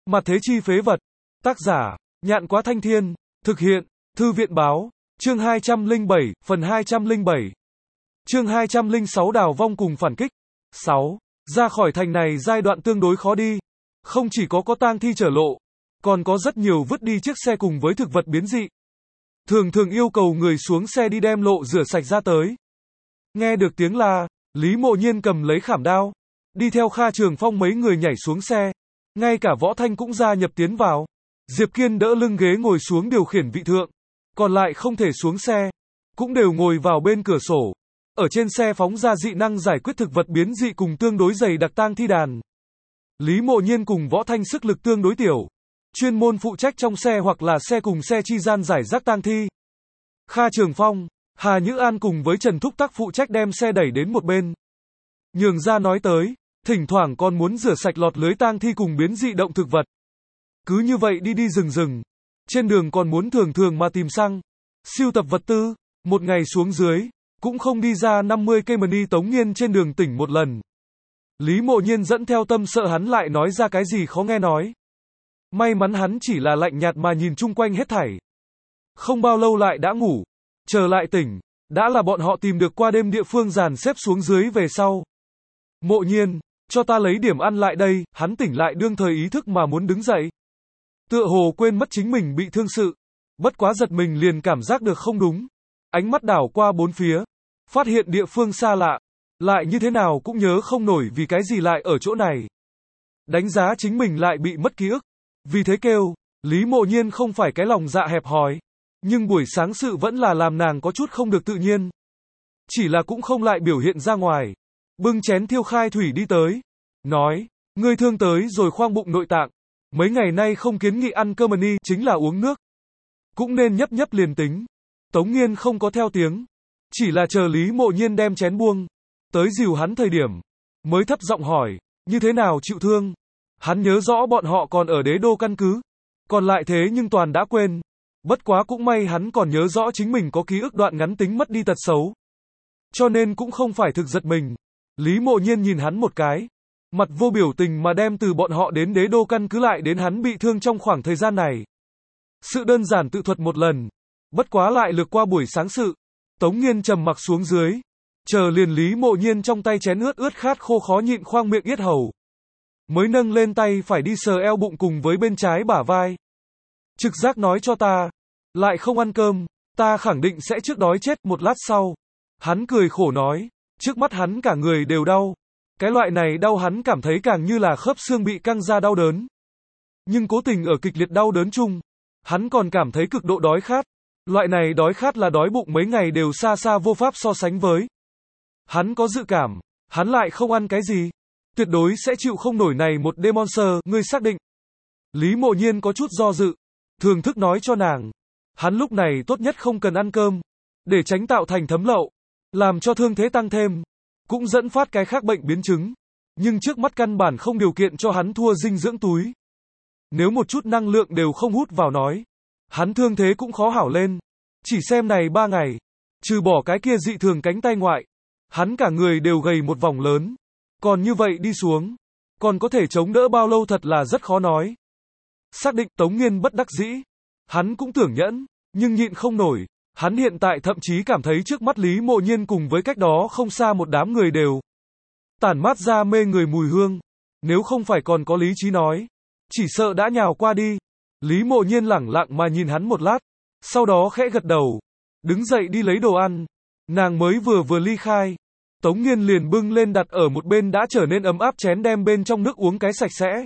Mặt thế chi phế vật. Tác giả, Nhạn Quá Thanh Thiên. Thực hiện, Thư viện báo. Chương 207, phần 207. Chương 206 đào vong cùng phản kích. 6. Ra khỏi thành này giai đoạn tương đối khó đi. Không chỉ có tang thi trở lộ, còn có rất nhiều vứt đi chiếc xe cùng với thực vật biến dị. Thường thường yêu cầu người xuống xe đi đem lộ rửa sạch ra tới. Nghe được tiếng la, Lý Mộ Nhiên cầm lấy khảm đao, đi theo Kha Trường Phong mấy người nhảy xuống xe. Ngay cả Võ Thanh cũng gia nhập tiến vào. Diệp Kiên đỡ lưng ghế ngồi xuống điều khiển vị thượng. Còn lại không thể xuống xe, cũng đều ngồi vào bên cửa sổ. Ở trên xe phóng ra dị năng giải quyết thực vật biến dị cùng tương đối dày đặc tang thi đàn. Lý Mộ Nhiên cùng Võ Thanh sức lực tương đối tiểu, chuyên môn phụ trách trong xe hoặc là xe cùng xe chi gian giải rác tang thi. Kha Trường Phong, Hà Nhữ An cùng với Trần Thúc Tắc phụ trách đem xe đẩy đến một bên. Nhường ra nói tới, thỉnh thoảng còn muốn rửa sạch lọt lưới tang thi cùng biến dị động thực vật. Cứ như vậy đi rừng. Trên đường còn muốn thường mà tìm xăng, siêu tập vật tư. Một ngày xuống dưới, cũng không đi ra 50 cây mani Tống Nghiên trên đường tỉnh một lần. Lý Mộ Nhiên dẫn theo tâm sợ hắn lại nói ra cái gì khó nghe nói. May mắn hắn chỉ là lạnh nhạt mà nhìn chung quanh hết thảy. Không bao lâu lại đã ngủ. Trở lại tỉnh, đã là bọn họ tìm được qua đêm địa phương dàn xếp xuống dưới về sau. Mộ Nhiên, cho ta lấy điểm ăn lại đây. Hắn tỉnh lại đương thời ý thức mà muốn đứng dậy. Tựa hồ quên mất chính mình bị thương sự. Bất quá giật mình liền cảm giác được không đúng. Ánh mắt đảo qua bốn phía, phát hiện địa phương xa lạ. Lại như thế nào cũng nhớ không nổi vì cái gì lại ở chỗ này. Đánh giá chính mình lại bị mất ký ức. Vì thế kêu, Lý Mộ Nhiên không phải cái lòng dạ hẹp hòi. Nhưng buổi sáng sự vẫn là làm nàng có chút không được tự nhiên. Chỉ là cũng không lại biểu hiện ra ngoài. Bưng chén thiêu khai thủy đi tới. Nói, ngươi thương tới rồi khoang bụng nội tạng. Mấy ngày nay không kiến nghị ăn cơm ni chính là uống nước. Cũng nên nhấp liền tính. Tống Nghiên không có theo tiếng. Chỉ là chờ Lý Mộ Nhiên đem chén buông. Tới dìu hắn thời điểm. Mới thấp giọng hỏi, như thế nào chịu thương? Hắn nhớ rõ bọn họ còn ở đế đô căn cứ. Còn lại thế nhưng toàn đã quên. Bất quá cũng may hắn còn nhớ rõ chính mình có ký ức đoạn ngắn tính mất đi tật xấu. Cho nên cũng không phải thực giật mình. Lý Mộ Nhiên nhìn hắn một cái. Mặt vô biểu tình mà đem từ bọn họ đến đế đô căn cứ lại đến hắn bị thương trong khoảng thời gian này. Sự đơn giản tự thuật một lần. Bất quá lại lược qua buổi sáng sự. Tống Nghiên trầm mặc xuống dưới. Chờ liền Lý Mộ Nhiên trong tay chén ướt khát khô khó nhịn khoang miệng yết hầu. Mới nâng lên tay phải đi sờ eo bụng cùng với bên trái bả vai. Trực giác nói cho ta. Lại không ăn cơm. Ta khẳng định sẽ trước đói chết. Một lát sau. Hắn cười khổ nói. Trước mắt hắn cả người đều đau. Cái loại này đau hắn cảm thấy càng như là khớp xương bị căng ra đau đớn. Nhưng cố tình ở kịch liệt đau đớn chung. Hắn còn cảm thấy cực độ đói khát. Loại này đói khát là đói bụng mấy ngày đều xa vô pháp so sánh với. Hắn có dự cảm. Hắn lại không ăn cái gì. Tuyệt đối sẽ chịu không nổi này một đêm monster. Ngươi xác định. Lý Mộ Nhiên có chút do dự. Thường thức nói cho nàng. Hắn lúc này tốt nhất không cần ăn cơm. Để tránh tạo thành thấm lậu. Làm cho thương thế tăng thêm. Cũng dẫn phát cái khác bệnh biến chứng. Nhưng trước mắt căn bản không điều kiện cho hắn thua dinh dưỡng túi. Nếu một chút năng lượng đều không hút vào nói. Hắn thương thế cũng khó hảo lên. Chỉ xem này 3 ngày. Trừ bỏ cái kia dị thường cánh tay ngoại. Hắn cả người đều gầy một vòng lớn. Còn như vậy đi xuống. Còn có thể chống đỡ bao lâu thật là rất khó nói. Xác định Tống Nghiên bất đắc dĩ. Hắn cũng tưởng nhẫn. Nhưng nhịn không nổi. Hắn hiện tại thậm chí cảm thấy trước mắt Lý Mộ Nhiên cùng với cách đó không xa một đám người đều tản mát ra mê người mùi hương. Nếu không phải còn có lý trí nói. Chỉ sợ đã nhào qua đi. Lý Mộ Nhiên lẳng lặng mà nhìn hắn một lát. Sau đó khẽ gật đầu. Đứng dậy đi lấy đồ ăn. Nàng mới vừa ly khai. Tống Nghiên liền bưng lên đặt ở một bên đã trở nên ấm áp chén đem bên trong nước uống cái sạch sẽ.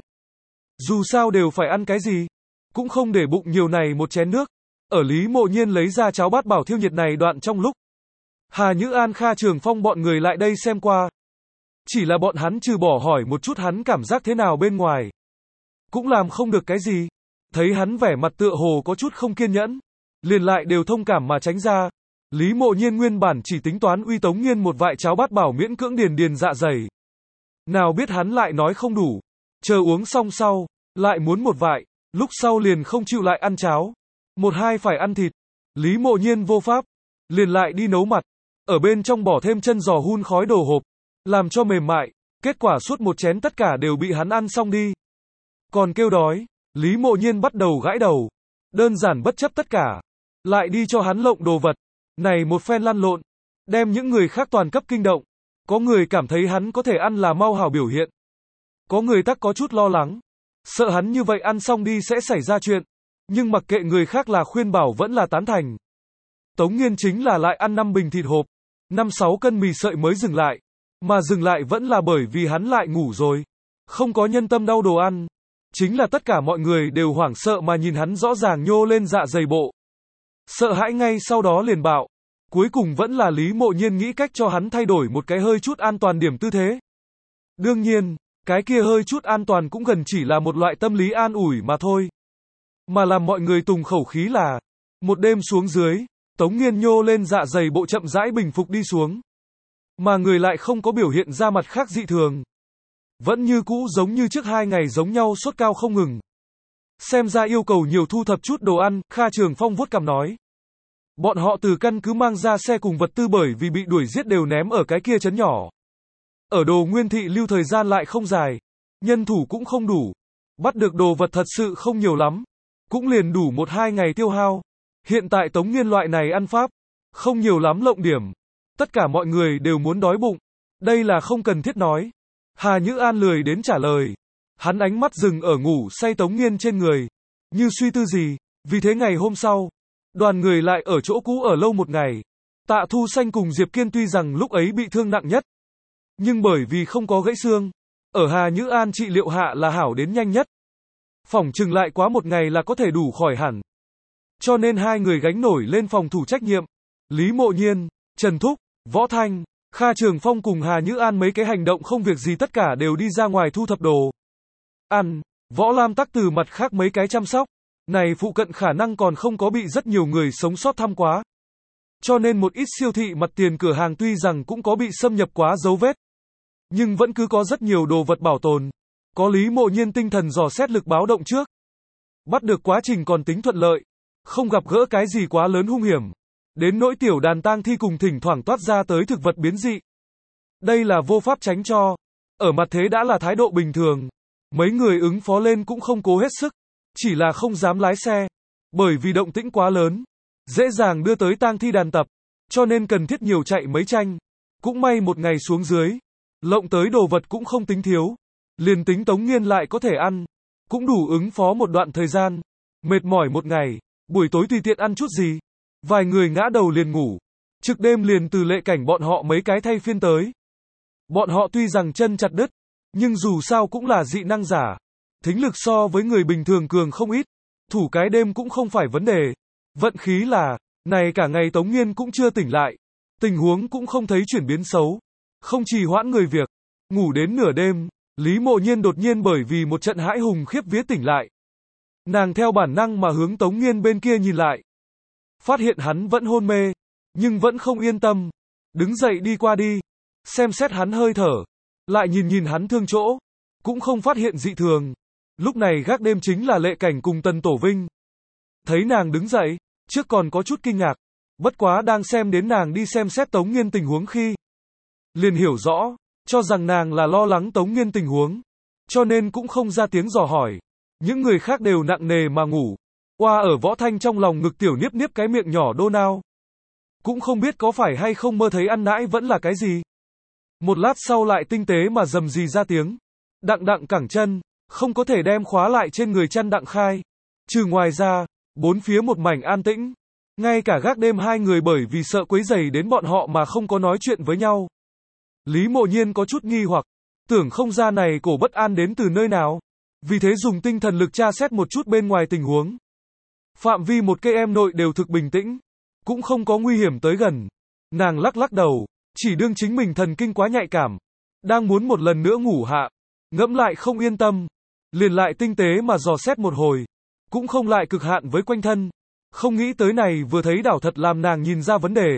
Dù sao đều phải ăn cái gì. Cũng không để bụng nhiều này một chén nước. Ở Lý Mộ Nhiên lấy ra cháo bát bảo thiêu nhiệt này đoạn trong lúc. Hà Nhữ An Kha Trường Phong bọn người lại đây xem qua. Chỉ là bọn hắn trừ bỏ hỏi một chút hắn cảm giác thế nào bên ngoài. Cũng làm không được cái gì. Thấy hắn vẻ mặt tựa hồ có chút không kiên nhẫn. Liền lại đều thông cảm mà tránh ra. Lý Mộ Nhiên nguyên bản chỉ tính toán uy Tống Nghiên một vại cháo bát bảo miễn cưỡng điền dạ dày. Nào biết hắn lại nói không đủ. Chờ uống xong sau. Lại muốn một vại. Lúc sau liền không chịu lại ăn cháo. Một hai phải ăn thịt. Lý Mộ Nhiên vô pháp. Liền lại đi nấu mặt. Ở bên trong bỏ thêm chân giò hun khói đồ hộp. Làm cho mềm mại. Kết quả suốt một chén tất cả đều bị hắn ăn xong đi. Còn kêu đói, Lý Mộ Nhiên bắt đầu gãi đầu. Đơn giản bất chấp tất cả. Lại đi cho hắn lộng đồ vật. Này một phen lăn lộn. Đem những người khác toàn cấp kinh động. Có người cảm thấy hắn có thể ăn là mau hảo biểu hiện. Có người tắc có chút lo lắng. Sợ hắn như vậy ăn xong đi sẽ xảy ra chuyện. Nhưng mặc kệ người khác là khuyên bảo vẫn là tán thành. Tống Nghiên chính là lại ăn 5 bình thịt hộp. 5-6 cân mì sợi mới dừng lại. Mà dừng lại vẫn là bởi vì hắn lại ngủ rồi. Không có nhân tâm đau đồ ăn. Chính là tất cả mọi người đều hoảng sợ mà nhìn hắn rõ ràng nhô lên dạ dày bộ. Sợ hãi ngay sau đó liền bạo. Cuối cùng vẫn là Lý Mộ Nhiên nghĩ cách cho hắn thay đổi một cái hơi chút an toàn điểm tư thế. Đương nhiên, cái kia hơi chút an toàn cũng gần chỉ là một loại tâm lý an ủi mà thôi. Mà làm mọi người tùng khẩu khí là, một đêm xuống dưới, Tống Nghiên nhô lên dạ dày bộ chậm rãi bình phục đi xuống. Mà người lại không có biểu hiện ra mặt khác dị thường. Vẫn như cũ giống như trước 2 ngày giống nhau sốt cao không ngừng. Xem ra yêu cầu nhiều thu thập chút đồ ăn, Kha Trường Phong vuốt cằm nói. Bọn họ từ căn cứ mang ra xe cùng vật tư bởi vì bị đuổi giết đều ném ở cái kia trấn nhỏ. Ở Đồ Nguyên Thị lưu thời gian lại không dài, nhân thủ cũng không đủ. Bắt được đồ vật thật sự không nhiều lắm, cũng liền đủ 1-2 ngày tiêu hao. Hiện tại Tống Nghiên loại này ăn pháp, không nhiều lắm lộng điểm. Tất cả mọi người đều muốn đói bụng. Đây là không cần thiết nói. Hà Nhữ An lười đến trả lời. Hắn ánh mắt dừng ở ngủ say Tống Nghiên trên người. Như suy tư gì. Vì thế ngày hôm sau, đoàn người lại ở chỗ cũ ở lâu một ngày. Tạ Thu Xanh cùng Diệp Kiên tuy rằng lúc ấy bị thương nặng nhất. Nhưng bởi vì không có gãy xương. Ở Hà Nhữ An trị liệu hạ là hảo đến nhanh nhất. Phỏng chừng lại quá một ngày là có thể đủ khỏi hẳn. Cho nên hai người gánh nổi lên phòng thủ trách nhiệm. Lý Mộ Nhiên, Trần Thúc, Võ Thanh, Kha Trường Phong cùng Hà Nhữ An mấy cái hành động không việc gì tất cả đều đi ra ngoài thu thập đồ ăn. Võ Lam tắc từ mặt khác mấy cái chăm sóc. Này phụ cận khả năng còn không có bị rất nhiều người sống sót thăm quá. Cho nên một ít siêu thị mặt tiền cửa hàng tuy rằng cũng có bị xâm nhập quá dấu vết. Nhưng vẫn cứ có rất nhiều đồ vật bảo tồn. Có Lý Mộ Nhiên tinh thần dò xét lực báo động trước. Bắt được quá trình còn tính thuận lợi. Không gặp gỡ cái gì quá lớn hung hiểm. Đến nỗi tiểu đàn tang thi cùng thỉnh thoảng toát ra tới thực vật biến dị. Đây là vô pháp tránh cho. Ở mặt thế đã là thái độ bình thường. Mấy người ứng phó lên cũng không cố hết sức. Chỉ là không dám lái xe. Bởi vì động tĩnh quá lớn. Dễ dàng đưa tới tang thi đàn tập. Cho nên cần thiết nhiều chạy mấy tranh. Cũng may một ngày xuống dưới. Lộng tới đồ vật cũng không tính thiếu. Liền tính Tống Nghiên lại có thể ăn. Cũng đủ ứng phó một đoạn thời gian. Mệt mỏi một ngày. Buổi tối tùy tiện ăn chút gì. Vài người ngã đầu liền ngủ. Trực đêm liền từ Lệ Cảnh bọn họ mấy cái thay phiên tới. Bọn họ tuy rằng chân chặt đứt. Nhưng dù sao cũng là dị năng giả. Thính lực so với người bình thường cường không ít. Thủ cái đêm cũng không phải vấn đề. Vận khí là, này cả ngày Tống Nghiên cũng chưa tỉnh lại. Tình huống cũng không thấy chuyển biến xấu. Không trì hoãn người việc. Ngủ đến nửa đêm, Lý Mộ Nhiên đột nhiên bởi vì một trận hãi hùng khiếp vía tỉnh lại. Nàng theo bản năng mà hướng Tống Nghiên bên kia nhìn lại. Phát hiện hắn vẫn hôn mê, nhưng vẫn không yên tâm. Đứng dậy đi qua đi, xem xét hắn hơi thở. Lại nhìn nhìn hắn thương chỗ, cũng không phát hiện dị thường. Lúc này gác đêm chính là Lệ Cảnh cùng Tần Tổ Vinh. Thấy nàng đứng dậy, trước còn có chút kinh ngạc. Bất quá đang xem đến nàng đi xem xét Tống Nghiên tình huống khi. Liền hiểu rõ, cho rằng nàng là lo lắng Tống Nghiên tình huống. Cho nên cũng không ra tiếng dò hỏi. Những người khác đều nặng nề mà ngủ. Oa ở Võ Thanh trong lòng ngực tiểu niếp niếp cái miệng nhỏ đô nao. Cũng không biết có phải hay không mơ thấy ăn nãi vẫn là cái gì. Một lát sau lại tinh tế mà rầm rì ra tiếng. Đặng đặng cẳng chân, không có thể đem khóa lại trên người chăn đặng khai. Trừ ngoài ra, bốn phía một mảnh an tĩnh. Ngay cả gác đêm hai người bởi vì sợ quấy rầy đến bọn họ mà không có nói chuyện với nhau. Lý Mộ Nhiên có chút nghi hoặc, tưởng không ra này cổ bất an đến từ nơi nào. Vì thế dùng tinh thần lực tra xét một chút bên ngoài tình huống. Phạm vi một cây em nội đều thực bình tĩnh, cũng không có nguy hiểm tới gần. Nàng lắc lắc đầu, chỉ đương chính mình thần kinh quá nhạy cảm. Đang muốn một lần nữa ngủ hạ, ngẫm lại không yên tâm. Liền lại tinh tế mà dò xét một hồi. Cũng không lại cực hạn với quanh thân. Không nghĩ tới này vừa thấy đảo thật làm nàng nhìn ra vấn đề.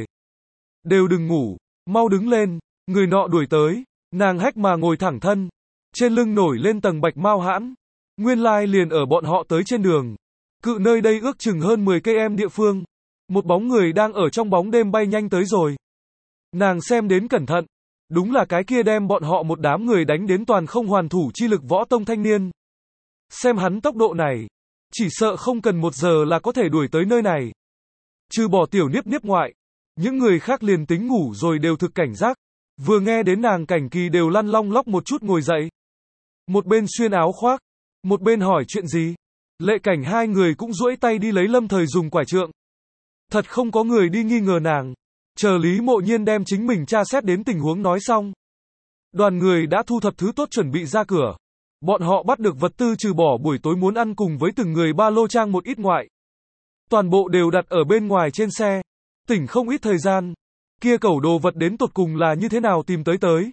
Đều đừng ngủ, mau đứng lên. Người nọ đuổi tới, nàng hách mà ngồi thẳng thân. Trên lưng nổi lên tầng bạch mau hãn. Nguyên lai liền ở bọn họ tới trên đường. Cự nơi đây ước chừng hơn 10 cây em địa phương. Một bóng người đang ở trong bóng đêm bay nhanh tới rồi. Nàng xem đến cẩn thận. Đúng là cái kia đem bọn họ một đám người đánh đến toàn không hoàn thủ chi lực võ tông thanh niên. Xem hắn tốc độ này, chỉ sợ không cần 1 giờ là có thể đuổi tới nơi này. Trừ bỏ tiểu Niếp Niếp ngoại, những người khác liền tính ngủ rồi đều thực cảnh giác. Vừa nghe đến nàng Cảnh Kỳ đều lăn long lóc một chút ngồi dậy. Một bên xuyên áo khoác, một bên hỏi chuyện gì. Lệ Cảnh hai người cũng duỗi tay đi lấy Lâm Thời dùng quải trượng. Thật không có người đi nghi ngờ nàng. Chờ Lý Mộ Nhiên đem chính mình tra xét đến tình huống nói xong. Đoàn người đã thu thập thứ tốt chuẩn bị ra cửa. Bọn họ bắt được vật tư trừ bỏ buổi tối muốn ăn cùng với từng người ba lô trang một ít ngoại. Toàn bộ đều đặt ở bên ngoài trên xe. Tỉnh không ít thời gian. Kia cẩu đồ vật đến tột cùng là như thế nào tìm tới.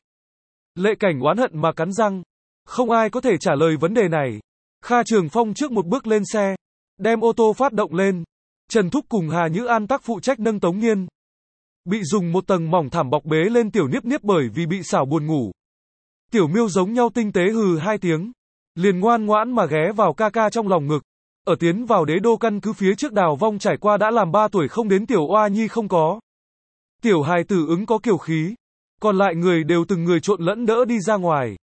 Lệ Cảnh oán hận mà cắn răng. Không ai có thể trả lời vấn đề này. Kha Trường Phong trước một bước lên xe. Đem ô tô phát động lên. Trần Thúc cùng Hà Nhữ An tác phụ trách nâng Tống Nghiên. Bị dùng một tầng mỏng thảm bọc bế lên tiểu Niếp Niếp bởi vì bị xảo buồn ngủ. Tiểu Miêu giống nhau tinh tế hừ 2 tiếng. Liền ngoan ngoãn mà ghé vào ca ca trong lòng ngực. Ở tiến vào đế đô căn cứ phía trước Đào Vong trải qua đã làm 3 tuổi không đến tiểu oa nhi không có. Tiểu hài tử ứng có kiều khí. Còn lại người đều từng người trộn lẫn đỡ đi ra ngoài.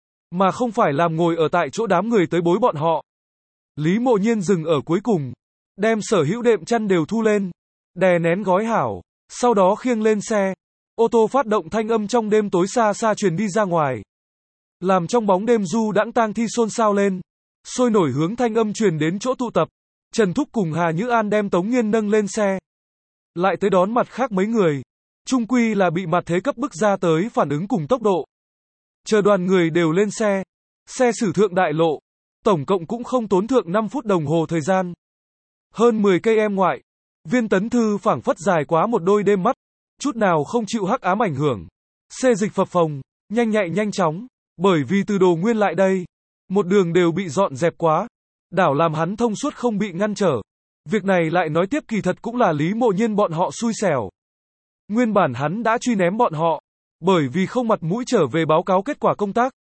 Mà không phải làm ngồi ở tại chỗ đám người tới bối bọn họ. Lý Mộ Nhiên dừng ở cuối cùng. Đem sở hữu đệm chăn đều thu lên. Đè nén gói hảo. Sau đó khiêng lên xe. Ô tô phát động thanh âm trong đêm tối xa xa truyền đi ra ngoài. Làm trong bóng đêm du đãng tang thi xôn xao lên. Sôi nổi hướng thanh âm truyền đến chỗ tụ tập. Trần Thúc cùng Hà Nhữ An đem Tống Nghiên nâng lên xe. Lại tới đón mặt khác mấy người. Chung quy là bị mặt thế cấp bức ra tới phản ứng cùng tốc độ. Chờ đoàn người đều lên xe. Xe xử thượng đại lộ. Tổng cộng cũng không tốn thượng 5 phút đồng hồ thời gian. Hơn 10 cây em ngoại. Viên Tấn Thư phảng phất dài quá một đôi đêm mắt. Chút nào không chịu hắc ám ảnh hưởng. Xê dịch phập phồng. Nhanh nhạy nhanh chóng. Bởi vì từ Đồ Nguyên lại đây. Một đường đều bị dọn dẹp quá. Đảo làm hắn thông suốt không bị ngăn trở. Việc này lại nói tiếp kỳ thật cũng là Lý Mộ Nhiên bọn họ xui xẻo. Nguyên bản hắn đã truy ném bọn họ. Bởi vì không mặt mũi trở về báo cáo kết quả công tác.